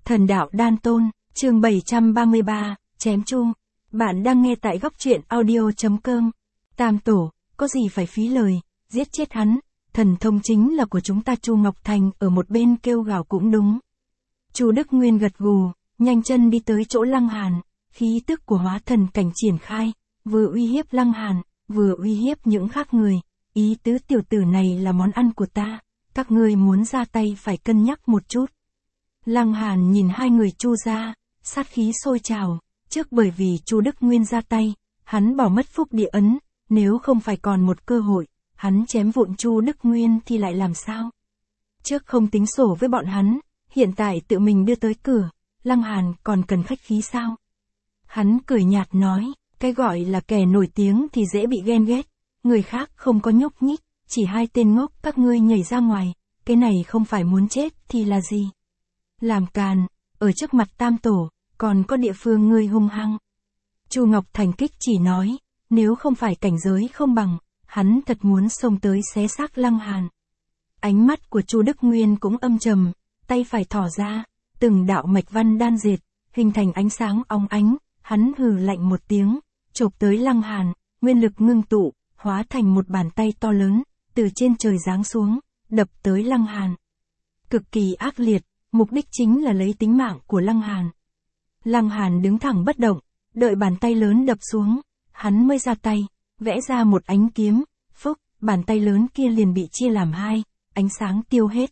Thần đạo đan tôn, chương 733, chém chu. Bạn đang nghe tại góc truyện audio.com. Tam tổ, có gì phải phí lời, giết chết hắn, thần thông chính là của chúng ta. Chu Ngọc Thành ở một bên kêu gào cũng đúng. Chu Đức Nguyên gật gù, nhanh chân đi tới chỗ Lăng Hàn, khí tức của hóa thần cảnh triển khai, vừa uy hiếp Lăng Hàn, vừa uy hiếp những khác người. Ý tứ tiểu tử này là món ăn của ta, các ngươi muốn ra tay phải cân nhắc một chút. Lăng Hàn nhìn hai người Chu ra, sát khí sôi trào, trước bởi vì Chu Đức Nguyên ra tay, hắn bỏ mất phúc địa ấn, nếu không phải còn một cơ hội, hắn chém vụn Chu Đức Nguyên thì lại làm sao? Trước không tính sổ với bọn hắn, hiện tại tự mình đưa tới cửa, Lăng Hàn còn cần khách khí sao? Hắn cười nhạt nói, cái gọi là kẻ nổi tiếng thì dễ bị ghen ghét, người khác không có nhúc nhích, chỉ hai tên ngốc các ngươi nhảy ra ngoài, cái này không phải muốn chết thì là gì? Làm càn, ở trước mặt tam tổ, còn có địa phương ngươi hung hăng. Chu Ngọc Thành kích chỉ nói, nếu không phải cảnh giới không bằng, hắn thật muốn xông tới xé xác Lăng Hàn. Ánh mắt của Chu Đức Nguyên cũng âm trầm, tay phải thỏ ra, từng đạo mạch văn đan dệt, hình thành ánh sáng óng ánh, hắn hừ lạnh một tiếng, chộp tới Lăng Hàn, nguyên lực ngưng tụ, hóa thành một bàn tay to lớn, từ trên trời giáng xuống, đập tới Lăng Hàn. Cực kỳ ác liệt, mục đích chính là lấy tính mạng của Lăng Hàn. Lăng Hàn đứng thẳng bất động, đợi bàn tay lớn đập xuống, hắn mới ra tay, vẽ ra một ánh kiếm, phúc, bàn tay lớn kia liền bị chia làm hai, ánh sáng tiêu hết.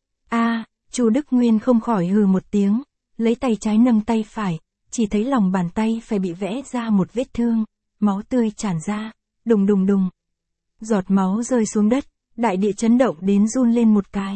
Chu Đức Nguyên không khỏi hừ một tiếng, lấy tay trái nâng tay phải, chỉ thấy lòng bàn tay phải bị vẽ ra một vết thương, máu tươi tràn ra, đùng đùng đùng. Giọt máu rơi xuống đất, đại địa chấn động đến run lên một cái.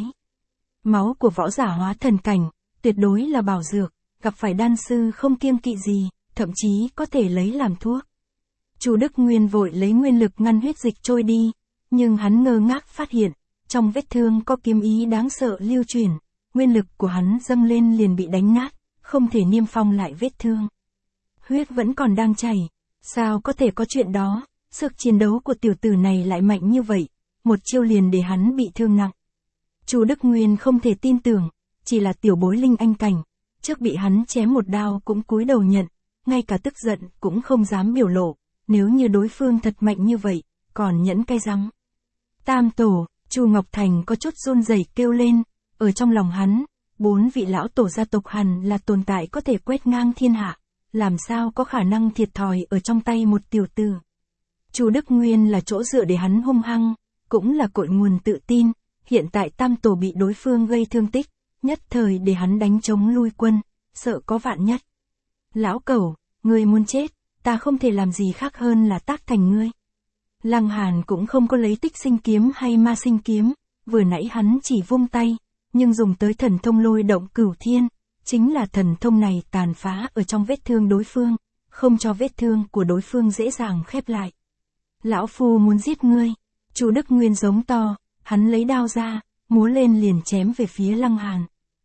Máu của võ giả hóa thần cảnh, tuyệt đối là bảo dược, gặp phải đan sư không kiêng kỵ gì, thậm chí có thể lấy làm thuốc. Chu Đức Nguyên vội lấy nguyên lực ngăn huyết dịch trôi đi, nhưng hắn ngơ ngác phát hiện, trong vết thương có kiếm ý đáng sợ lưu chuyển, nguyên lực của hắn dâng lên liền bị đánh nát, không thể niêm phong lại vết thương. Huyết vẫn còn đang chảy, sao có thể có chuyện đó, sức chiến đấu của tiểu tử này lại mạnh như vậy, một chiêu liền để hắn bị thương nặng. Chu Đức Nguyên không thể tin tưởng, chỉ là tiểu bối linh anh cảnh, trước bị hắn chém một đao cũng cúi đầu nhận, ngay cả tức giận cũng không dám biểu lộ, nếu như đối phương thật mạnh như vậy, còn nhẫn cái răng. Tam tổ, Chu Ngọc Thành có chút run rẩy kêu lên, ở trong lòng hắn, 4 vị lão tổ gia tộc hẳn là tồn tại có thể quét ngang thiên hạ, làm sao có khả năng thiệt thòi ở trong tay một tiểu tử. Chu Đức Nguyên là chỗ dựa để hắn hung hăng, cũng là cội nguồn tự tin, hiện tại tam tổ bị đối phương gây thương tích, nhất thời để hắn đánh chống lui quân, sợ có vạn nhất. Lão cẩu, ngươi muốn chết, ta không thể làm gì khác hơn là tác thành ngươi. Lăng Hàn cũng không có lấy tích sinh kiếm hay ma sinh kiếm, vừa nãy hắn chỉ vung tay, nhưng dùng tới thần thông lôi động cửu thiên, chính là thần thông này tàn phá ở trong vết thương đối phương, không cho vết thương của đối phương dễ dàng khép lại. Lão phu muốn giết ngươi, Chu Đức Nguyên giống to, hắn lấy đao ra, múa lên liền chém về phía Lăng Hàn.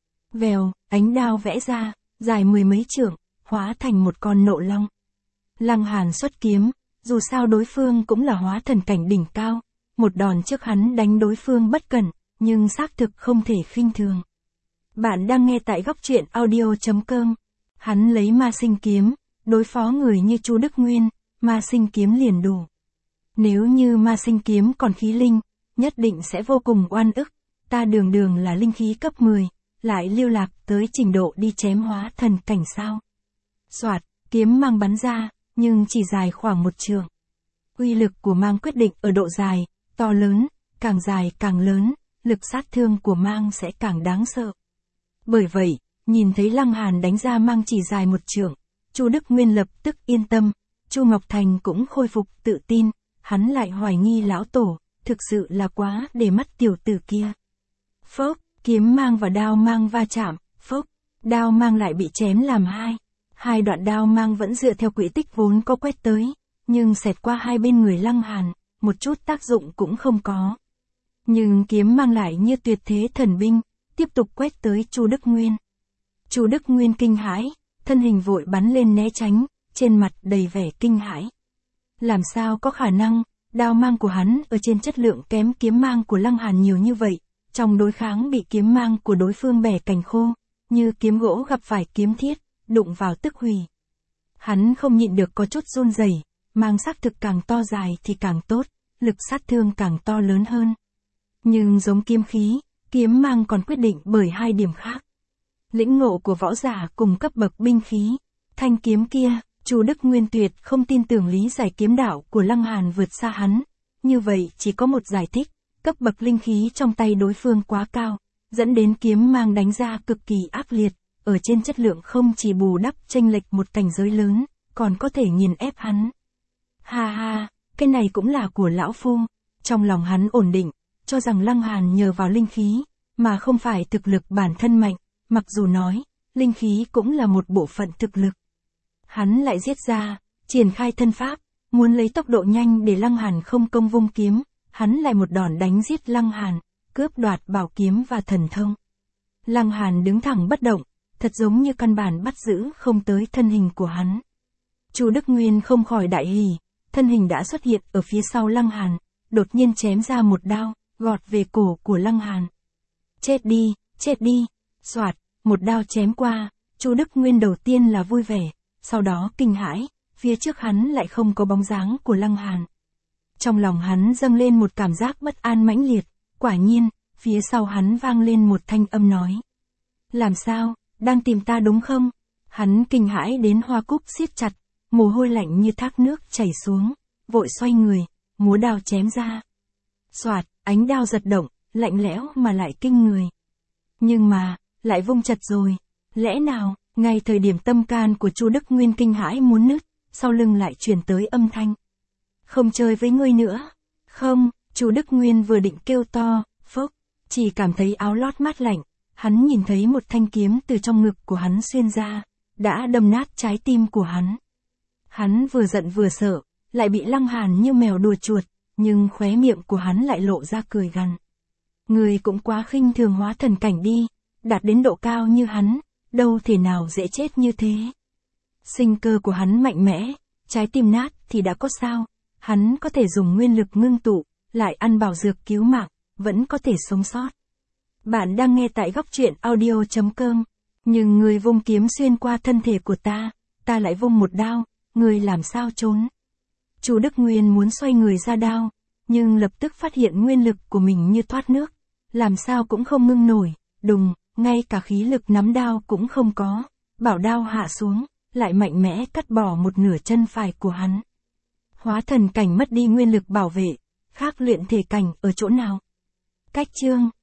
Vèo, ánh đao vẽ ra, dài 10 mấy trượng, hóa thành một con nộ long. Lăng Hàn xuất kiếm, dù sao đối phương cũng là hóa thần cảnh đỉnh cao, một đòn trước hắn đánh đối phương bất cẩn, nhưng xác thực không thể khinh thường. Bạn đang nghe tại góc truyện audio.com. Hắn lấy ma sinh kiếm, đối phó người như Chu Đức Nguyên, ma sinh kiếm liền đủ. Nếu như ma sinh kiếm còn khí linh, nhất định sẽ vô cùng oan ức, ta đường đường là linh khí cấp 10, lại lưu lạc tới trình độ đi chém hóa thần cảnh sao. Soạt, kiếm mang bắn ra, nhưng chỉ dài khoảng 1 trượng. Uy lực của mang quyết định ở độ dài, to lớn, càng dài càng lớn, lực sát thương của mang sẽ càng đáng sợ. Bởi vậy, nhìn thấy Lăng Hàn đánh ra mang chỉ dài 1 trượng, Chu Đức Nguyên lập tức yên tâm, Chu Ngọc Thành cũng khôi phục tự tin, hắn lại hoài nghi lão tổ, thực sự là quá để mắt tiểu tử kia. Phốc, kiếm mang và đao mang va chạm, phốc, đao mang lại bị chém làm hai. Hai đoạn đao mang vẫn dựa theo quỹ tích vốn có quét tới, nhưng xẹt qua hai bên người Lăng Hàn, một chút tác dụng cũng không có. Nhưng kiếm mang lại như tuyệt thế thần binh, tiếp tục quét tới Chu Đức Nguyên. Chu Đức Nguyên kinh hãi, thân hình vội bắn lên né tránh, trên mặt đầy vẻ kinh hãi. Làm sao có khả năng, đao mang của hắn ở trên chất lượng kém kiếm mang của Lăng Hàn nhiều như vậy, trong đối kháng bị kiếm mang của đối phương bẻ cành khô, như kiếm gỗ gặp phải kiếm thiết, đụng vào tức hủy. Hắn không nhịn được có chút run rẩy, mang xác thực càng to dài thì càng tốt, lực sát thương càng to lớn hơn. Nhưng giống kiếm khí, kiếm mang còn quyết định bởi hai điểm khác. Lĩnh ngộ của võ giả cùng cấp bậc binh khí. Thanh kiếm kia, Chu Đức Nguyên tuyệt không tin tưởng lý giải kiếm đạo của Lăng Hàn vượt xa hắn. Như vậy chỉ có một giải thích, cấp bậc linh khí trong tay đối phương quá cao, dẫn đến kiếm mang đánh ra cực kỳ ác liệt, ở trên chất lượng không chỉ bù đắp chênh lệch một cảnh giới lớn, còn có thể nghiền ép hắn. Ha ha, cái này cũng là của lão phu. Trong lòng hắn ổn định, cho rằng Lăng Hàn nhờ vào linh khí, mà không phải thực lực bản thân mạnh, mặc dù nói, linh khí cũng là một bộ phận thực lực. Hắn lại giết ra, triển khai thân pháp, muốn lấy tốc độ nhanh để Lăng Hàn không công vung kiếm, hắn lại một đòn đánh giết Lăng Hàn, cướp đoạt bảo kiếm và thần thông. Lăng Hàn đứng thẳng bất động, thật giống như căn bản bắt giữ không tới thân hình của hắn. Chu Đức Nguyên không khỏi đại hỉ, thân hình đã xuất hiện ở phía sau Lăng Hàn, đột nhiên chém ra một đao, gọt về cổ của Lăng Hàn. Chết đi, soạt, một đao chém qua, Chu Đức Nguyên đầu tiên là vui vẻ, sau đó kinh hãi, phía trước hắn lại không có bóng dáng của Lăng Hàn. Trong lòng hắn dâng lên một cảm giác bất an mãnh liệt, quả nhiên, phía sau hắn vang lên một thanh âm nói. Làm sao, đang tìm ta đúng không? Hắn kinh hãi đến hoa cúc siết chặt, mồ hôi lạnh như thác nước chảy xuống, vội xoay người, múa đao chém ra. Soạt, ánh đao giật động, lạnh lẽo mà lại kinh người. Nhưng mà, lại vung chật rồi. Lẽ nào, ngay thời điểm tâm can của Chu Đức Nguyên kinh hãi muốn nứt, sau lưng lại truyền tới âm thanh. Không chơi với ngươi nữa. Không, Chu Đức Nguyên vừa định kêu to, phốc, chỉ cảm thấy áo lót mát lạnh, hắn nhìn thấy một thanh kiếm từ trong ngực của hắn xuyên ra, đã đâm nát trái tim của hắn. Hắn vừa giận vừa sợ, lại bị Lăng Hàn như mèo đùa chuột, nhưng khóe miệng của hắn lại lộ ra cười gằn. Người cũng quá khinh thường hóa thần cảnh đi, đạt đến độ cao như hắn, đâu thể nào dễ chết như thế. Sinh cơ của hắn mạnh mẽ, trái tim nát thì đã có sao, hắn có thể dùng nguyên lực ngưng tụ, lại ăn bảo dược cứu mạng, vẫn có thể sống sót. Bạn đang nghe tại góc truyện audio.com, nhưng người vung kiếm xuyên qua thân thể của ta lại vung một đao, người làm sao trốn. Chu Đức Nguyên muốn xoay người ra đao, nhưng lập tức phát hiện nguyên lực của mình như thoát nước, làm sao cũng không ngưng nổi, đùng, ngay cả khí lực nắm đao cũng không có, bảo đao hạ xuống, lại mạnh mẽ cắt bỏ một nửa chân phải của hắn. Hóa thần cảnh mất đi nguyên lực bảo vệ, khác luyện thể cảnh ở chỗ nào? Cách chương